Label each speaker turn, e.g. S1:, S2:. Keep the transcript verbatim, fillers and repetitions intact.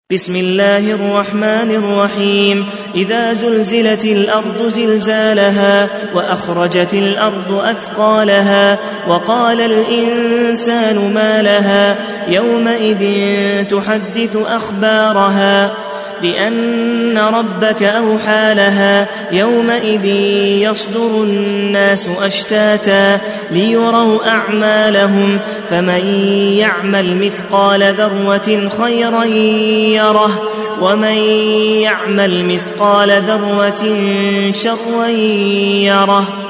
S1: بسم الله الرحمن الرحيم إذا زلزلت الأرض زلزالها وأخرجت الأرض أثقالها وقال الإنسان ما لها يومئذ تحدث أخبارها بأن ربك أوحى لها يومئذ يصدر الناس أشتاتا ليروا أعمالهم فمن يعمل مثقال ذرة خيرا يره ومن يعمل مثقال ذرة شرا يره.